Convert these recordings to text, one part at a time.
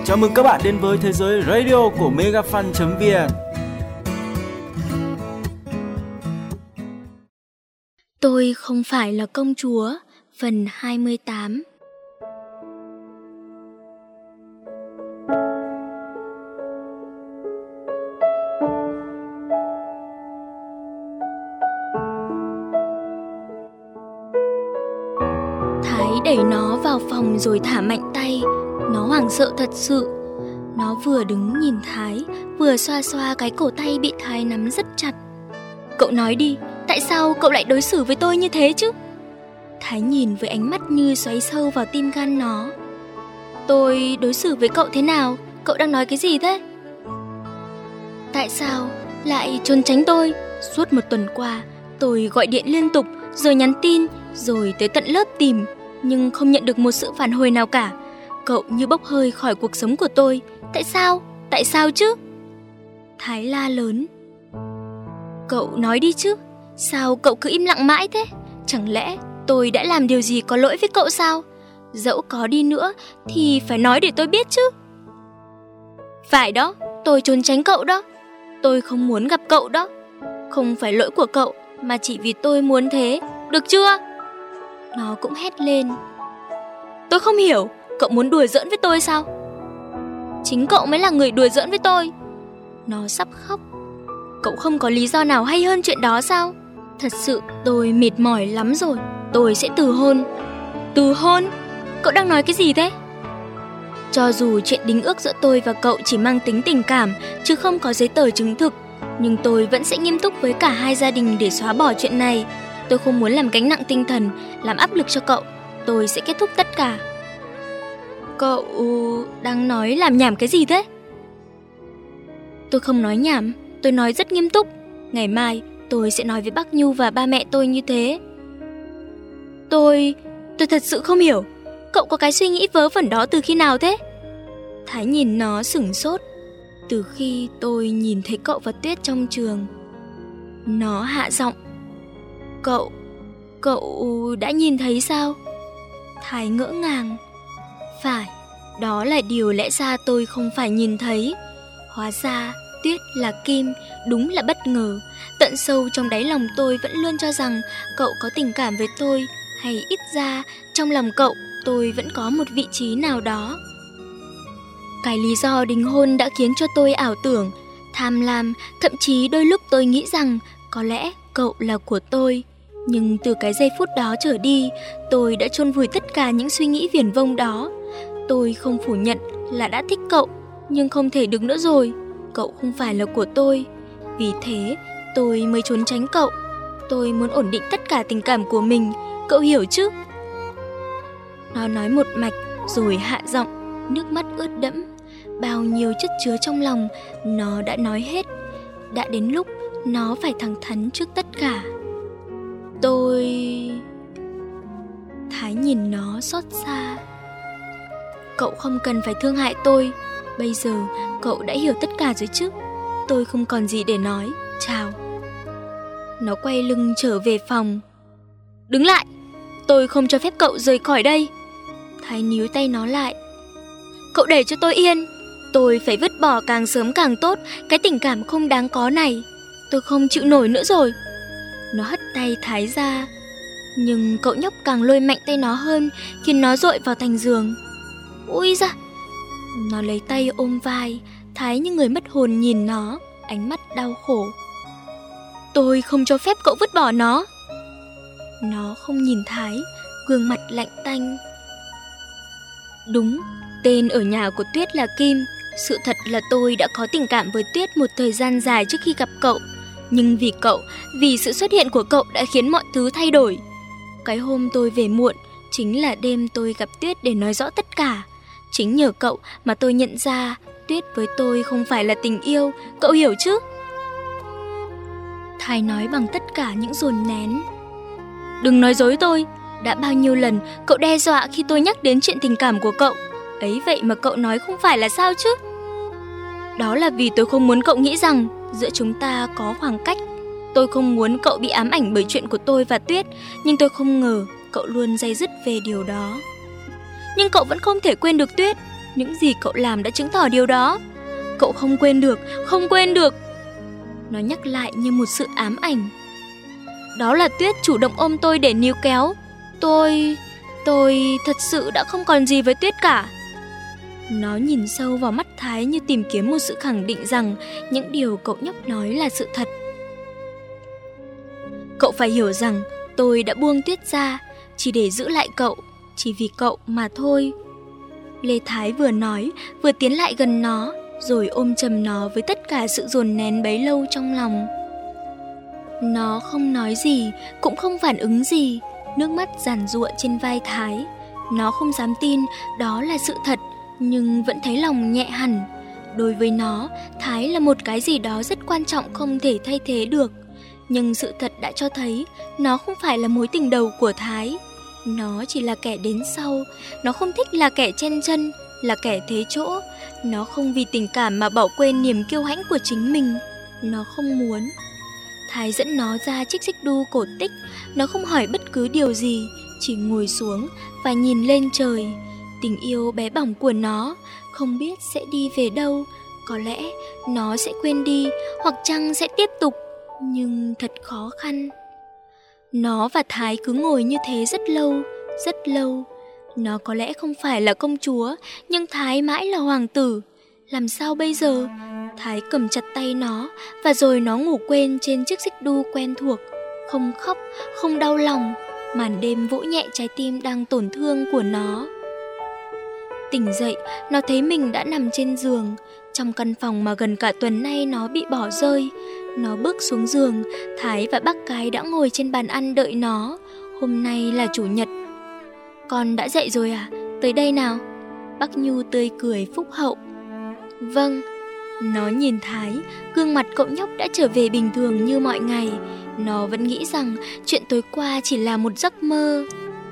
Chào mừng các bạn đến với thế giới radio của megafan.vn. Tôi không phải là công chúa, phần 28. Thái đẩy nó vào phòng rồi thả mạnh tay. Nó hoảng sợ thật sự. Nó vừa đứng nhìn Thái, vừa xoa xoa cái cổ tay bị Thái nắm rất chặt. Cậu nói đi, tại sao cậu lại đối xử với tôi như thế chứ? Thái nhìn với ánh mắt như xoáy sâu vào tim gan nó. Tôi đối xử với cậu thế nào? Cậu đang nói cái gì thế? Tại sao lại trốn tránh tôi? Suốt một tuần qua, tôi gọi điện liên tục, rồi nhắn tin, rồi tới tận lớp tìm, nhưng không nhận được một sự phản hồi nào cả. Cậu như bốc hơi khỏi cuộc sống của tôi. Tại sao? Tại sao chứ? Thái la lớn. Cậu nói đi chứ. Sao cậu cứ im lặng mãi thế? Chẳng lẽ tôi đã làm điều gì có lỗi với cậu sao? Dẫu có đi nữa thì phải nói để tôi biết chứ. Phải đó, tôi trốn tránh cậu đó. Tôi không muốn gặp cậu đó. Không phải lỗi của cậu, mà chỉ vì tôi muốn thế. Được chưa? Nó cũng hét lên. Tôi không hiểu, cậu muốn đùa giỡn với tôi sao? Chính cậu mới là người đùa giỡn với tôi. Nó sắp khóc. Cậu không có lý do nào hay hơn chuyện đó sao? Thật sự tôi mệt mỏi lắm rồi. Tôi sẽ từ hôn. Từ hôn? Cậu đang nói cái gì thế? Cho dù chuyện đính ước giữa tôi và cậu chỉ mang tính tình cảm, chứ không có giấy tờ chứng thực, nhưng tôi vẫn sẽ nghiêm túc với cả hai gia đình để xóa bỏ chuyện này. Tôi không muốn làm gánh nặng tinh thần, làm áp lực cho cậu. Tôi sẽ kết thúc tất cả. Cậu đang nói làm nhảm cái gì thế? Tôi không nói nhảm, tôi nói rất nghiêm túc. Ngày mai tôi sẽ nói với bác Nhu và ba mẹ tôi như thế. Tôi thật sự không hiểu. Cậu có cái suy nghĩ vớ vẩn đó từ khi nào thế? Thái nhìn nó sửng sốt. Từ khi tôi nhìn thấy cậu và Tuyết trong trường. Nó hạ giọng. Cậu đã nhìn thấy sao? Thái ngỡ ngàng. Phải, đó là điều lẽ ra tôi không phải nhìn thấy. Hóa ra Tuyết là Kim, đúng là bất ngờ. Tận sâu trong đáy lòng tôi vẫn luôn cho rằng cậu có tình cảm với tôi, hay ít ra trong lòng cậu tôi vẫn có một vị trí nào đó. Cái lý do đính hôn đã khiến cho tôi ảo tưởng, tham lam, thậm chí đôi lúc tôi nghĩ rằng có lẽ cậu là của tôi. Nhưng từ cái giây phút đó trở đi, tôi đã chôn vùi tất cả những suy nghĩ viển vông đó. Tôi không phủ nhận là đã thích cậu, nhưng không thể được nữa rồi. Cậu không phải là của tôi. Vì thế tôi mới trốn tránh cậu. Tôi muốn ổn định tất cả tình cảm của mình. Cậu hiểu chứ? Nó nói một mạch rồi hạ giọng, nước mắt ướt đẫm. Bao nhiêu chất chứa trong lòng nó đã nói hết. Đã đến lúc nó phải thẳng thắn trước tất cả. Thái nhìn nó xót xa. Cậu không cần phải thương hại tôi. Bây giờ cậu đã hiểu tất cả rồi chứ? Tôi không còn gì để nói. Chào. Nó quay lưng trở về phòng. Đứng lại. Tôi không cho phép cậu rời khỏi đây. Thái níu tay nó lại. Cậu để cho tôi yên. Tôi phải vứt bỏ càng sớm càng tốt cái tình cảm không đáng có này. Tôi không chịu nổi nữa rồi. Nó hất tay Thái ra. Nhưng cậu nhóc càng lôi mạnh tay nó hơn, khiến nó dội vào thành giường. Ui da. Nó lấy tay ôm vai. Thái như người mất hồn nhìn nó, ánh mắt đau khổ. Tôi không cho phép cậu vứt bỏ nó. Nó không nhìn Thái, gương mặt lạnh tanh. Đúng, tên ở nhà của Tuyết là Kim. Sự thật là tôi đã có tình cảm với Tuyết một thời gian dài trước khi gặp cậu. Nhưng vì cậu, vì sự xuất hiện của cậu đã khiến mọi thứ thay đổi. Cái hôm tôi về muộn chính là đêm tôi gặp Tuyết để nói rõ tất cả. Chính nhờ cậu mà tôi nhận ra Tuyết với tôi không phải là tình yêu. Cậu hiểu chứ? Thái nói bằng tất cả những dồn nén. Đừng nói dối tôi. Đã bao nhiêu lần cậu đe dọa khi tôi nhắc đến chuyện tình cảm của cậu. Ấy vậy mà cậu nói không phải là sao chứ? Đó là vì tôi không muốn cậu nghĩ rằng giữa chúng ta có khoảng cách. Tôi không muốn cậu bị ám ảnh bởi chuyện của tôi và Tuyết. Nhưng tôi không ngờ cậu luôn day dứt về điều đó. Nhưng cậu vẫn không thể quên được Tuyết. Những gì cậu làm đã chứng tỏ điều đó. Cậu không quên được, không quên được. Nó nhắc lại như một sự ám ảnh. Đó là Tuyết chủ động ôm tôi để níu kéo. Tôi thật sự đã không còn gì với Tuyết cả. Nó nhìn sâu vào mắt Thái như tìm kiếm một sự khẳng định rằng những điều cậu nhóc nói là sự thật. Cậu phải hiểu rằng tôi đã buông Tuyết ra chỉ để giữ lại cậu, chỉ vì cậu mà thôi. Lê Thái vừa nói, vừa tiến lại gần nó, rồi ôm chầm nó với tất cả sự dồn nén bấy lâu trong lòng. Nó không nói gì, cũng không phản ứng gì, nước mắt giàn giụa trên vai Thái. Nó không dám tin đó là sự thật, nhưng vẫn thấy lòng nhẹ hẳn. Đối với nó, Thái là một cái gì đó rất quan trọng không thể thay thế được. Nhưng sự thật đã cho thấy nó không phải là mối tình đầu của Thái. Nó chỉ là kẻ đến sau. Nó không thích là kẻ chen chân, là kẻ thế chỗ. Nó không vì tình cảm mà bỏ quên niềm kiêu hãnh của chính mình. Nó không muốn. Thái dẫn nó ra chiếc xích đu cổ tích. Nó không hỏi bất cứ điều gì, chỉ ngồi xuống và nhìn lên trời. Tình yêu bé bỏng của nó không biết sẽ đi về đâu. Có lẽ nó sẽ quên đi, hoặc chăng sẽ tiếp tục, nhưng thật khó khăn. Nó và Thái cứ ngồi như thế rất lâu, rất lâu. Nó có lẽ không phải là công chúa, nhưng Thái mãi là hoàng tử. Làm sao bây giờ? Thái cầm chặt tay nó, và rồi nó ngủ quên trên chiếc xích đu quen thuộc. Không khóc, không đau lòng. Màn đêm vỗ nhẹ trái tim đang tổn thương của nó. Tỉnh dậy, nó thấy mình đã nằm trên giường, trong căn phòng mà gần cả tuần nay nó bị bỏ rơi. Nó bước xuống giường, Thái và bác cái đã ngồi trên bàn ăn đợi nó. Hôm nay là chủ nhật. Con đã dậy rồi à? Tới đây nào. Bác Nhu tươi cười phúc hậu. Vâng. Nó nhìn Thái, gương mặt cậu nhóc đã trở về bình thường như mọi ngày. Nó vẫn nghĩ rằng chuyện tối qua chỉ là một giấc mơ.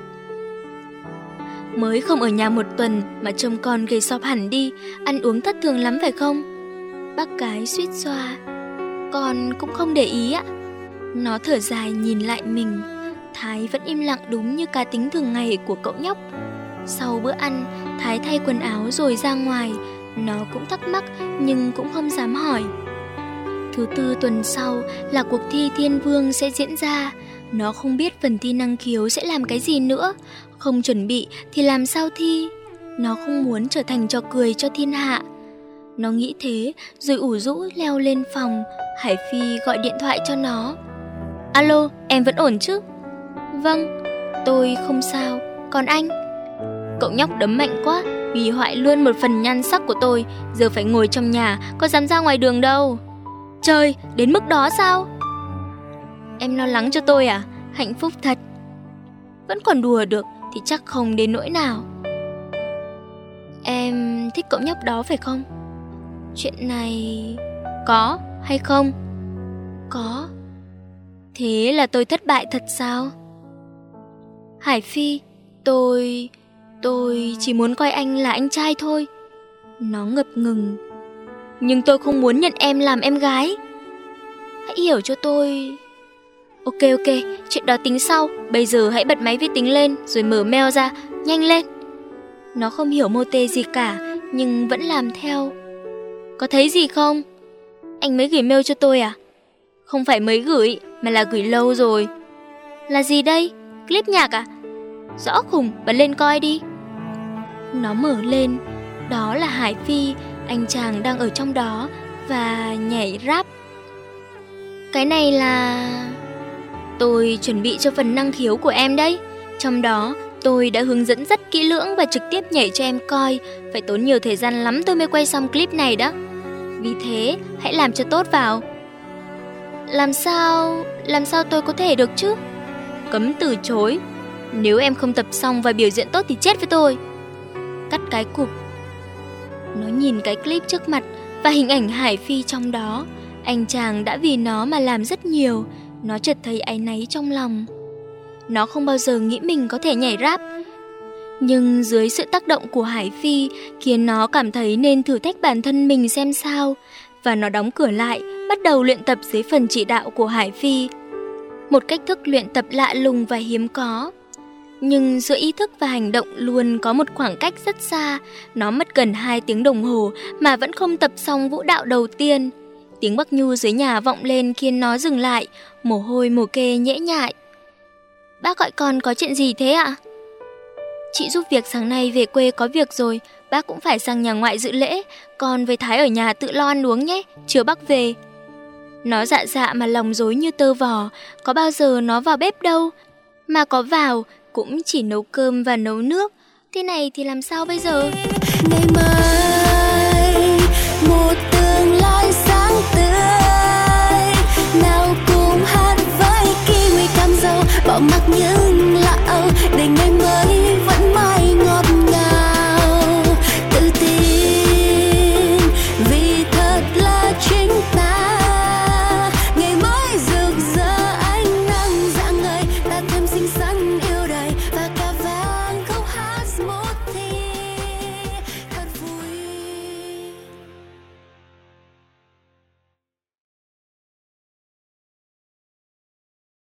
Mới không ở nhà một tuần mà trông con gầy sọp hẳn đi, ăn uống thất thường lắm phải không? Bác cái suýt xoa. Con cũng không để ý ạ. Nó thở dài nhìn lại mình. Thái vẫn im lặng đúng như cá tính thường ngày của cậu nhóc. Sau bữa ăn, Thái thay quần áo rồi ra ngoài. Nó cũng thắc mắc nhưng cũng không dám hỏi. Thứ tư tuần sau là cuộc thi Thiên Vương sẽ diễn ra. Nó không biết phần thi năng khiếu sẽ làm cái gì nữa. Không chuẩn bị thì làm sao thi. Nó không muốn trở thành trò cười cho thiên hạ. Nó nghĩ thế rồi ủ rũ leo lên phòng. Hải Phi gọi điện thoại cho nó. Alo, em vẫn ổn chứ? Vâng, tôi không sao. Còn anh? Cậu nhóc đấm mạnh quá, hủy hoại luôn một phần nhan sắc của tôi. Giờ phải ngồi trong nhà, có dám ra ngoài đường đâu. Trời, đến mức đó sao? Em lo lắng cho tôi à? Hạnh phúc thật. Vẫn còn đùa được thì chắc không đến nỗi nào. Em thích cậu nhóc đó phải không? Chuyện này có hay không? Có. Thế là tôi thất bại thật sao? Hải Phi, tôi chỉ muốn coi anh là anh trai thôi. Nó ngập ngừng. Nhưng tôi không muốn nhận em làm em gái. Hãy hiểu cho tôi. Ok, chuyện đó tính sau. Bây giờ hãy bật máy vi tính lên rồi mở mail ra, nhanh lên. Nó không hiểu mô tê gì cả, nhưng vẫn làm theo. Có thấy gì không? Anh mới gửi mail cho tôi à? Không phải mới gửi, mà là gửi lâu rồi. Là gì đây? Clip nhạc à? Rõ khủng, bật lên coi đi. Nó mở lên. Đó là Hải Phi, anh chàng đang ở trong đó và nhảy rap. Cái này là... Tôi chuẩn bị cho phần năng khiếu của em đấy. Trong đó tôi đã hướng dẫn rất kỹ lưỡng và trực tiếp nhảy cho em coi. Phải tốn nhiều thời gian lắm tôi mới quay xong clip này đó. Vì thế hãy làm cho tốt vào. Làm sao tôi có thể được chứ? Cấm từ chối. Nếu em không tập xong và biểu diễn tốt thì chết với tôi. Cắt cái cụp. Nó nhìn cái clip trước mặt và hình ảnh Hải Phi trong đó. Anh chàng đã vì nó mà làm rất nhiều. Nó chợt thấy áy náy trong lòng. Nó không bao giờ nghĩ mình có thể nhảy rap. Nhưng dưới sự tác động của Hải Phi khiến nó cảm thấy nên thử thách bản thân mình xem sao. Và nó đóng cửa lại, bắt đầu luyện tập dưới phần chỉ đạo của Hải Phi. Một cách thức luyện tập lạ lùng và hiếm có. Nhưng giữa ý thức và hành động luôn có một khoảng cách rất xa. Nó mất gần 2 tiếng đồng hồ mà vẫn không tập xong vũ đạo đầu tiên. Tiếng Bắc Nhu dưới nhà vọng lên khiến nó dừng lại, mồ hôi mồ kê nhễ nhại. Bác gọi con có chuyện gì thế ạ? Chị giúp việc sáng nay về quê có việc rồi, bác cũng phải sang nhà ngoại dự lễ, con với Thái ở nhà tự lo ăn uống nhé, chiều bác về. Nó dạ dạ mà lòng rối như tơ vò, có bao giờ nó vào bếp đâu. Mà có vào, cũng chỉ nấu cơm và nấu nước. Thế này thì làm sao bây giờ? Ngày mai, một tương lai sáng tươi, nào cùng hát với kiwi cam dâu, bỏ mặc những lo âu để ngày mới